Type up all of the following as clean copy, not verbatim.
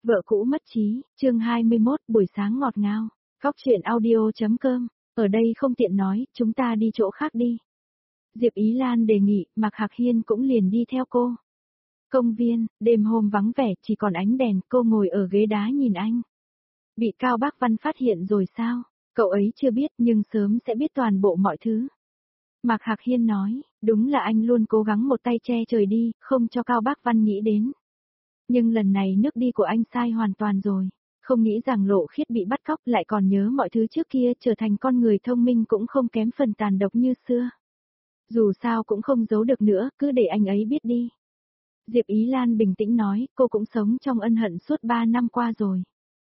Vợ cũ mất trí, chương 21, buổi sáng ngọt ngào. Góc truyện audio.com, ở đây không tiện nói, chúng ta đi chỗ khác đi. Diệp Ý Lan đề nghị, Mạc Hạc Hiên cũng liền đi theo cô. Công viên, đêm hôm vắng vẻ, chỉ còn ánh đèn, cô ngồi ở ghế đá nhìn anh. Bị Cao Bác Văn phát hiện rồi sao? Cậu ấy chưa biết nhưng sớm sẽ biết toàn bộ mọi thứ. Mạc Hạc Hiên nói, đúng là anh luôn cố gắng một tay che trời đi, không cho Cao Bác Văn nghĩ đến. Nhưng lần này nước đi của anh sai hoàn toàn rồi. Không nghĩ rằng Lộ Khiết bị bắt cóc lại còn nhớ mọi thứ trước kia, trở thành con người thông minh cũng không kém phần tàn độc như xưa. Dù sao cũng không giấu được nữa, cứ để anh ấy biết đi. Diệp Ý Lan bình tĩnh nói, cô cũng sống trong ân hận suốt 3 năm qua rồi.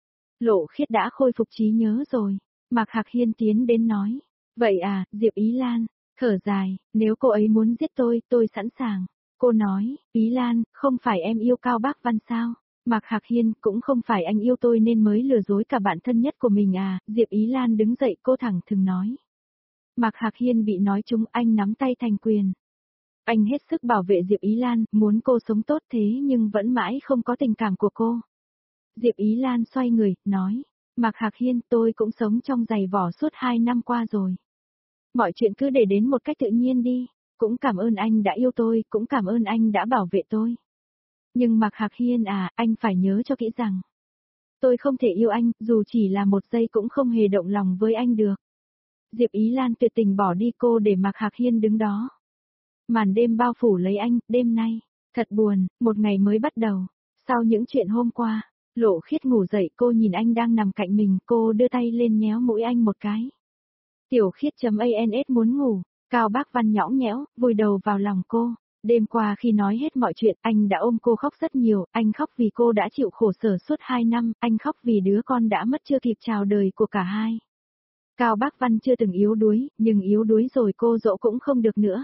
Lộ Khiết đã khôi phục trí nhớ rồi. Mạc Hạc Hiên tiến đến nói. Vậy à, Diệp Ý Lan, thở dài, nếu cô ấy muốn giết tôi sẵn sàng. Cô nói, Ý Lan, không phải em yêu Cao Bác Văn sao? Mạc Hạc Hiên, cũng không phải anh yêu tôi nên mới lừa dối cả bạn thân nhất của mình à? Diệp Ý Lan đứng dậy, cô thẳng thừng nói. Mạc Hạc Hiên bị nói trúng, anh nắm tay thành quyền. Anh hết sức bảo vệ Diệp Ý Lan, muốn cô sống tốt thế nhưng vẫn mãi không có tình cảm của cô. Diệp Ý Lan xoay người, nói. Mạc Hạc Hiên, tôi cũng sống trong giày vỏ suốt 2 năm qua rồi. Mọi chuyện cứ để đến một cách tự nhiên đi. Cũng cảm ơn anh đã yêu tôi, cũng cảm ơn anh đã bảo vệ tôi. Nhưng Mạc Hạc Hiên à, anh phải nhớ cho kỹ rằng. Tôi không thể yêu anh, dù chỉ là một giây cũng không hề động lòng với anh được. Diệp Ý Lan tuyệt tình bỏ đi, cô để Mạc Hạc Hiên đứng đó. Màn đêm bao phủ lấy anh, đêm nay. Thật buồn, một ngày mới bắt đầu. Sau những chuyện hôm qua, Lộ Khiết ngủ dậy, cô nhìn anh đang nằm cạnh mình, cô đưa tay lên nhéo mũi anh một cái. Tiểu Khiết.ans muốn ngủ. Cao Bác Văn nhõng nhẽo, vùi đầu vào lòng cô. Đêm qua khi nói hết mọi chuyện, anh đã ôm cô khóc rất nhiều, anh khóc vì cô đã chịu khổ sở suốt 2 năm, anh khóc vì đứa con đã mất chưa kịp chào đời của cả hai. Cao Bác Văn chưa từng yếu đuối, nhưng yếu đuối rồi cô dỗ cũng không được nữa.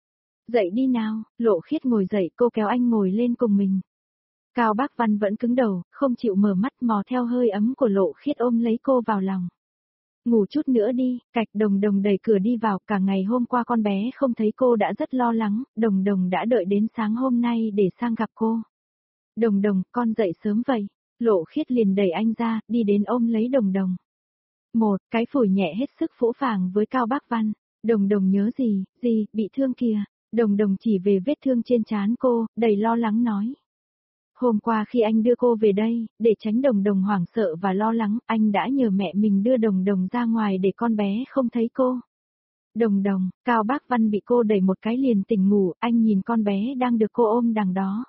Dậy đi nào, Lộ Khiết ngồi dậy, cô kéo anh ngồi lên cùng mình. Cao Bác Văn vẫn cứng đầu, không chịu mở mắt, mò theo hơi ấm của Lộ Khiết ôm lấy cô vào lòng. Ngủ chút nữa đi, Cạch Đồng Đồng đẩy cửa đi vào, cả ngày hôm qua con bé không thấy cô đã rất lo lắng, Đồng Đồng đã đợi đến sáng hôm nay để sang gặp cô. Đồng Đồng, con dậy sớm vậy. Lộ Khiết liền đẩy anh ra, đi đến ôm lấy Đồng Đồng. Một cái phủi nhẹ hết sức phũ phàng với Cao Bác Văn. Đồng Đồng nhớ gì, bị thương kìa. Đồng Đồng chỉ về vết thương trên trán cô, đầy lo lắng nói. Hôm qua khi anh đưa cô về đây, để tránh Đồng Đồng hoảng sợ và lo lắng, anh đã nhờ mẹ mình đưa Đồng Đồng ra ngoài để con bé không thấy cô. Đồng Đồng, Cao Bác Văn bị cô đẩy một cái liền tỉnh ngủ, anh nhìn con bé đang được cô ôm đằng đó.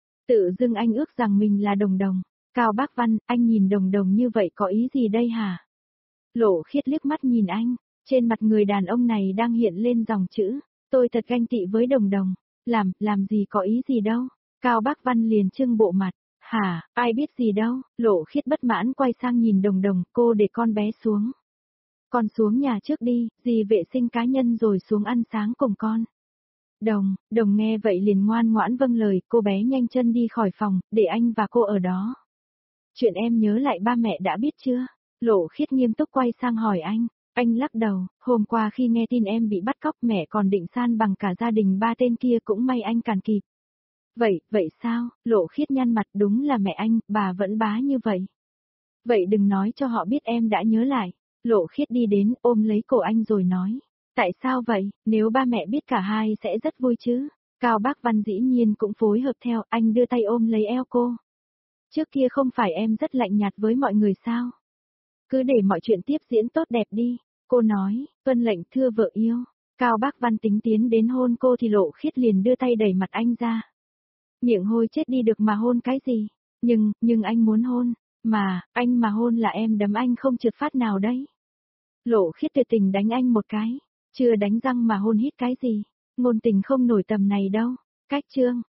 Tự dưng anh ước rằng mình là Đồng Đồng. Cao Bác Văn, anh nhìn Đồng Đồng như vậy có ý gì đây hả? Lộ Khiết liếc mắt nhìn anh, trên mặt người đàn ông này đang hiện lên dòng chữ, tôi thật ganh tị với Đồng Đồng, làm gì có ý gì đâu. Cao Bác Văn liền trưng bộ mặt, hả, ai biết gì đâu, Lộ Khiết bất mãn quay sang nhìn Đồng Đồng, cô để con bé xuống. Con xuống nhà trước đi, dì vệ sinh cá nhân rồi xuống ăn sáng cùng con. Đồng nghe vậy liền ngoan ngoãn vâng lời, cô bé nhanh chân đi khỏi phòng, để anh và cô ở đó. Chuyện em nhớ lại ba mẹ đã biết chưa? Lộ Khiết nghiêm túc quay sang hỏi anh lắc đầu, hôm qua khi nghe tin em bị bắt cóc mẹ còn định san bằng cả gia đình ba tên kia cũng may anh cản kịp. Vậy sao? Lộ Khiết nhăn mặt, đúng là mẹ anh, bà vẫn bá như vậy. Vậy đừng nói cho họ biết em đã nhớ lại. Lộ Khiết đi đến, ôm lấy cổ anh rồi nói. Tại sao vậy, nếu ba mẹ biết cả hai sẽ rất vui chứ. Cao Bác Văn dĩ nhiên cũng phối hợp theo, anh đưa tay ôm lấy eo cô. Trước kia không phải em rất lạnh nhạt với mọi người sao? Cứ để mọi chuyện tiếp diễn tốt đẹp đi. Cô nói, tuân lệnh thưa vợ yêu. Cao Bác Văn tính tiến đến hôn cô thì Lộ Khiết liền đưa tay đẩy mặt anh ra. Miệng hôi chết đi được mà hôn cái gì? Nhưng anh muốn hôn. Anh mà hôn là em đấm anh không trượt phát nào đấy. Lộ Khiết tuyệt tình đánh anh một cái. Chưa đánh răng mà hôn hít cái gì? Ngôn tình không nổi tầm này đâu. Cách chương.